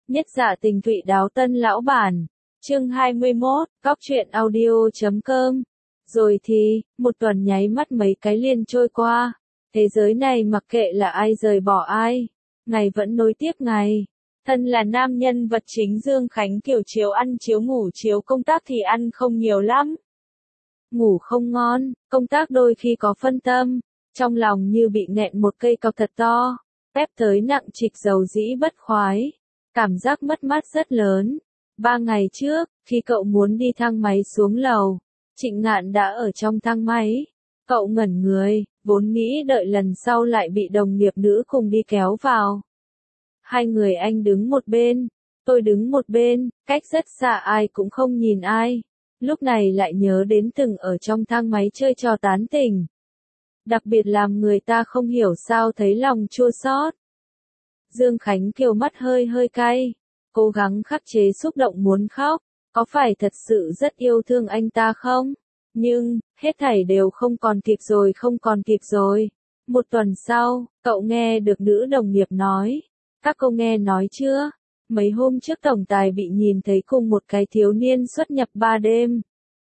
Nhất Dạ Tình Thụy Đáo Tân Lão Bản, chương 21, Cóc truyện audio.com. Rồi thì, một tuần nháy mắt mấy cái liền trôi qua. Thế giới này mặc kệ là ai rời bỏ ai, ngày vẫn nối tiếp ngày. Thân là nam nhân vật chính Dương Khánh Kiều chiếu ăn chiếu ngủ chiếu công tác thì ăn không nhiều lắm. Ngủ không ngon, công tác đôi khi có phân tâm, trong lòng như bị nghẹn một cây cọc thật to, ép tới nặng trịch dầu dĩ bất khoái. Cảm giác mất mát rất lớn. 3 ngày trước, khi cậu muốn đi thang máy xuống lầu, Trịnh Ngạn đã ở trong thang máy. Cậu ngẩn người, vốn nghĩ đợi lần sau lại bị đồng nghiệp nữ cùng đi kéo vào. Hai người anh đứng một bên, tôi đứng một bên, cách rất xa ai cũng không nhìn ai. Lúc này lại nhớ đến từng ở trong thang máy chơi trò tán tỉnh. Đặc biệt làm người ta không hiểu sao thấy lòng chua xót. Dương Khánh Kiều mắt hơi hơi cay, cố gắng khắc chế xúc động muốn khóc, có phải thật sự rất yêu thương anh ta không? Nhưng, hết thảy đều không còn kịp rồi không còn kịp rồi. Một tuần sau, cậu nghe được nữ đồng nghiệp nói. Các cô nghe nói chưa? Mấy hôm trước tổng tài bị nhìn thấy cùng một cái thiếu niên xuất nhập 3 đêm.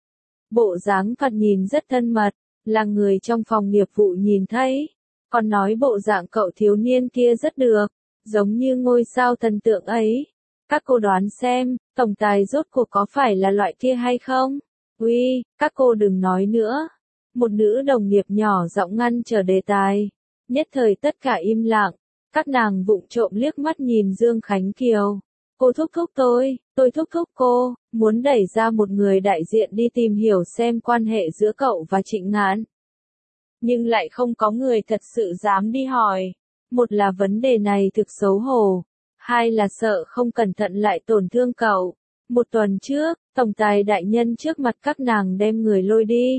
Bộ dáng thoạt nhìn rất thân mật, là người trong phòng nghiệp vụ nhìn thấy. Còn nói bộ dạng cậu thiếu niên kia rất được, giống như ngôi sao thần tượng ấy. Các cô đoán xem, tổng tài rốt cuộc có phải là loại kia hay không? Uy, các cô đừng nói nữa. Một nữ đồng nghiệp nhỏ giọng ngăn trở đề tài. Nhất thời tất cả im lặng, các nàng vụng trộm liếc mắt nhìn Dương Khánh Kiều. Cô thúc thúc tôi thúc thúc cô, muốn đẩy ra một người đại diện đi tìm hiểu xem quan hệ giữa cậu và Trịnh Ngạn. Nhưng lại không có người thật sự dám đi hỏi. Một là vấn đề này thực xấu hổ, hai là sợ không cẩn thận lại tổn thương cậu. Một tuần trước, tổng tài đại nhân trước mặt các nàng đem người lôi đi.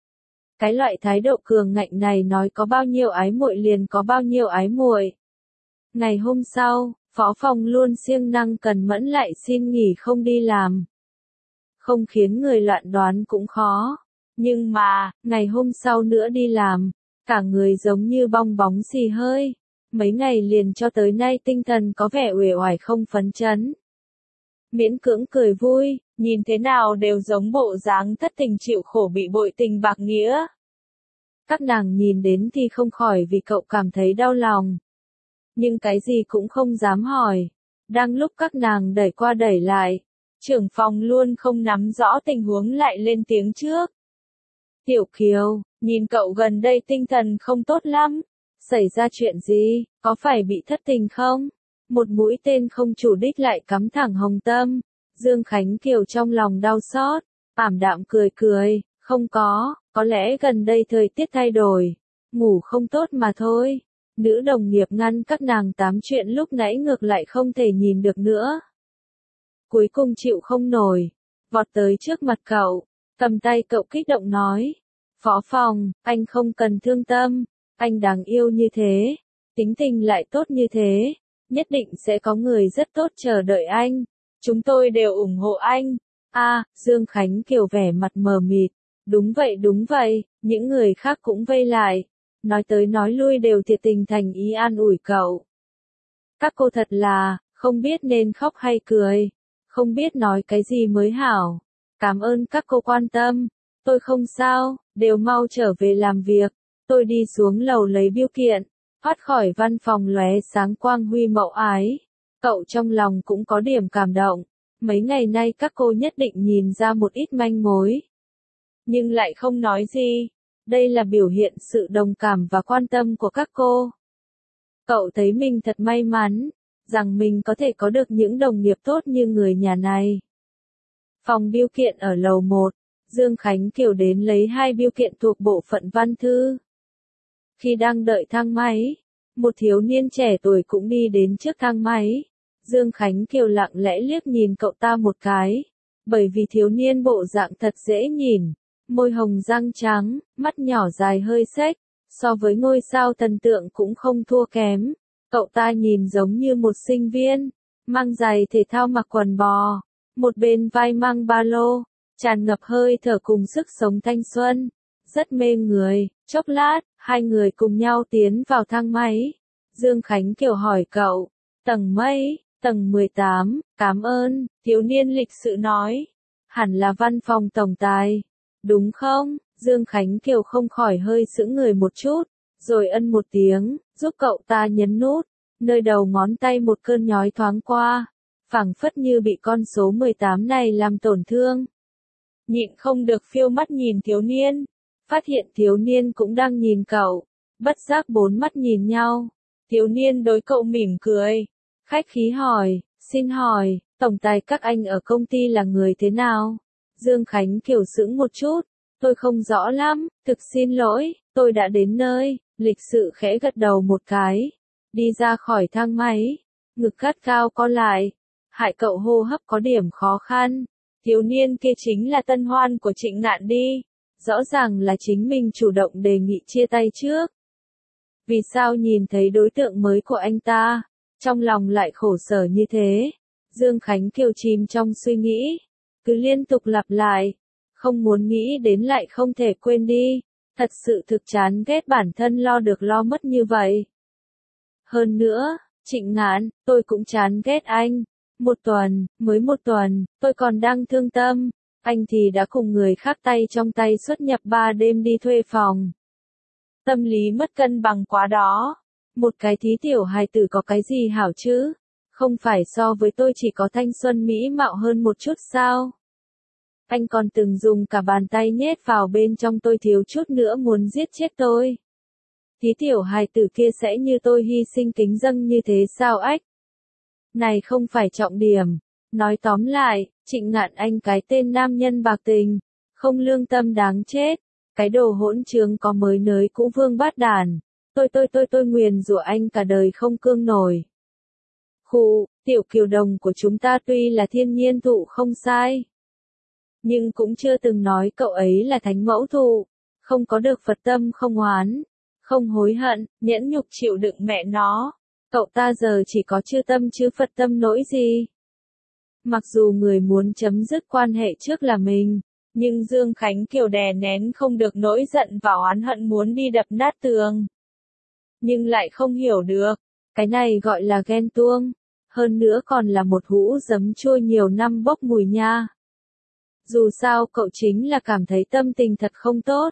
Cái loại thái độ cường ngạnh này nói có bao nhiêu ái muội liền có bao nhiêu ái muội. Ngày hôm sau, phó phòng luôn siêng năng cần mẫn lại xin nghỉ không đi làm. Không khiến người loạn đoán cũng khó. Nhưng mà, ngày hôm sau nữa đi làm, cả người giống như bong bóng xì hơi. Mấy ngày liền cho tới nay tinh thần có vẻ uể oải không phấn chấn. Miễn cưỡng cười vui, nhìn thế nào đều giống bộ dáng thất tình chịu khổ bị bội tình bạc nghĩa. Các nàng nhìn đến thì không khỏi vì cậu cảm thấy đau lòng. Nhưng cái gì cũng không dám hỏi. Đang lúc các nàng đẩy qua đẩy lại, trưởng phòng luôn không nắm rõ tình huống lại lên tiếng trước. Tiểu Kiều, nhìn cậu gần đây tinh thần không tốt lắm. Xảy ra chuyện gì, có phải bị thất tình không? Một mũi tên không chủ đích lại cắm thẳng hồng tâm. Dương Khánh Kiều trong lòng đau xót, ảm đạm cười cười, không có lẽ gần đây thời tiết thay đổi, ngủ không tốt mà thôi. Nữ đồng nghiệp ngăn các nàng tám chuyện lúc nãy ngược lại không thể nhìn được nữa. Cuối cùng chịu không nổi, vọt tới trước mặt cậu, cầm tay cậu kích động nói. Phó phòng, anh không cần thương tâm, anh đáng yêu như thế, tính tình lại tốt như thế, nhất định sẽ có người rất tốt chờ đợi anh, chúng tôi đều ủng hộ anh. Dương Khánh Kiều vẻ mặt mờ mịt, đúng vậy, những người khác cũng vây lại, nói tới nói lui đều thiệt tình thành ý an ủi cậu. Các cô thật là, không biết nên khóc hay cười, không biết nói cái gì mới hảo, cảm ơn các cô quan tâm, tôi không sao, đều mau trở về làm việc. Tôi đi xuống lầu lấy bưu kiện, thoát khỏi văn phòng lóe sáng quang huy mậu ái. Cậu trong lòng cũng có điểm cảm động, mấy ngày nay các cô nhất định nhìn ra một ít manh mối. Nhưng lại không nói gì, đây là biểu hiện sự đồng cảm và quan tâm của các cô. Cậu thấy mình thật may mắn, rằng mình có thể có được những đồng nghiệp tốt như người nhà này. Phòng bưu kiện ở lầu 1, Dương Khánh Kiều đến lấy 2 bưu kiện thuộc bộ phận văn thư. Khi đang đợi thang máy, một thiếu niên trẻ tuổi cũng đi đến trước thang máy. Dương Khánh Kiều lặng lẽ liếc nhìn cậu ta một cái, bởi vì thiếu niên bộ dạng thật dễ nhìn, môi hồng răng trắng, mắt nhỏ dài hơi xếch, so với ngôi sao thần tượng cũng không thua kém. Cậu ta nhìn giống như một sinh viên, mang giày thể thao mặc quần bò, một bên vai mang ba lô, tràn ngập hơi thở cùng sức sống thanh xuân, rất mê người. Chốc lát, hai người cùng nhau tiến vào thang máy. Dương Khánh Kiều hỏi cậu, tầng mấy? Tầng 18, cảm ơn, thiếu niên lịch sự nói. Hẳn là văn phòng tổng tài. Đúng không? Dương Khánh Kiều không khỏi hơi sững người một chút, rồi ân một tiếng, giúp cậu ta nhấn nút. Nơi đầu ngón tay một cơn nhói thoáng qua, phảng phất như bị con số 18 này làm tổn thương. Nhịn không được phiêu mắt nhìn thiếu niên, phát hiện thiếu niên cũng đang nhìn cậu, bất giác bốn mắt nhìn nhau. Thiếu niên đối cậu mỉm cười, khách khí hỏi, xin hỏi, tổng tài các anh ở công ty là người thế nào? Dương Khánh Kiều sững một chút, tôi không rõ lắm, thực xin lỗi, tôi đã đến nơi, lịch sự khẽ gật đầu một cái, đi ra khỏi thang máy, ngực gắt cao co lại, hại cậu hô hấp có điểm khó khăn. Thiếu niên kia chính là tân hoan của Trịnh Ngạn đi, rõ ràng là chính mình chủ động đề nghị chia tay trước. Vì sao nhìn thấy đối tượng mới của anh ta, trong lòng lại khổ sở như thế? Dương Khánh Kiều chìm trong suy nghĩ, cứ liên tục lặp lại, không muốn nghĩ đến lại không thể quên đi, thật sự thực chán ghét bản thân lo được lo mất như vậy. Hơn nữa, Trịnh Ngạn, tôi cũng chán ghét anh. Mới một tuần, tôi còn đang thương tâm, anh thì đã cùng người khác tay trong tay xuất nhập 3 đêm đi thuê phòng. Tâm lý mất cân bằng quá đó. Một cái thí tiểu hài tử có cái gì hảo chứ? Không phải so với tôi chỉ có thanh xuân mỹ mạo hơn một chút sao? Anh còn từng dùng cả bàn tay nhét vào bên trong tôi thiếu chút nữa muốn giết chết tôi. Thí tiểu hài tử kia sẽ như tôi hy sinh kính dâng như thế sao ách? Này không phải trọng điểm. Nói tóm lại, Trịnh Ngạn anh cái tên nam nhân bạc tình, không lương tâm đáng chết. Cái đồ hỗn trướng có mới nới cũ vương bát đàn. Tôi nguyền rủa anh cả đời không cương nổi. Khụ, tiểu kiều đồng của chúng ta tuy là thiên nhiên thụ không sai. Nhưng cũng chưa từng nói cậu ấy là thánh mẫu thụ. Không có được Phật tâm không oán, không hối hận, nhẫn nhục chịu đựng mẹ nó. Cậu ta giờ chỉ có chư tâm chứ Phật tâm nỗi gì. Mặc dù người muốn chấm dứt quan hệ trước là mình, nhưng Dương Khánh Kiều đè nén không được nỗi giận và oán hận muốn đi đập nát tường. Nhưng lại không hiểu được, cái này gọi là ghen tuông, hơn nữa còn là một hũ giấm chua nhiều năm bốc mùi nha. Dù sao cậu chính là cảm thấy tâm tình thật không tốt.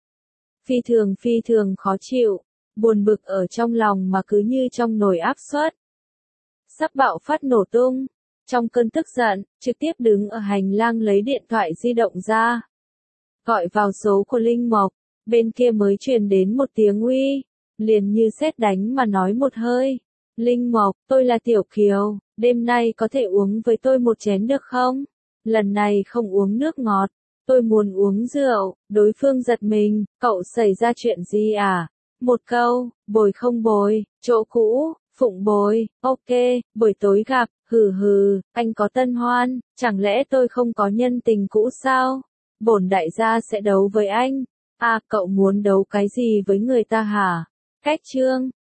Phi thường khó chịu, buồn bực ở trong lòng mà cứ như trong nồi áp suất. Sắp bạo phát nổ tung. Trong cơn tức giận, trực tiếp đứng ở hành lang lấy điện thoại di động ra. Gọi vào số của Linh Mộc, bên kia mới truyền đến một tiếng uy, liền như sét đánh mà nói một hơi. Linh Mộc, tôi là Tiểu Kiều, đêm nay có thể uống với tôi một chén được không? Lần này không uống nước ngọt, tôi muốn uống rượu. Đối phương giật mình, cậu xảy ra chuyện gì à? Một câu, bồi không bồi, chỗ cũ, phụng bồi, ok, buổi tối gặp, hừ, anh có tân hoan, chẳng lẽ tôi không có nhân tình cũ sao? Bổn đại gia sẽ đấu với anh. À, cậu muốn đấu cái gì với người ta hả? Cách chương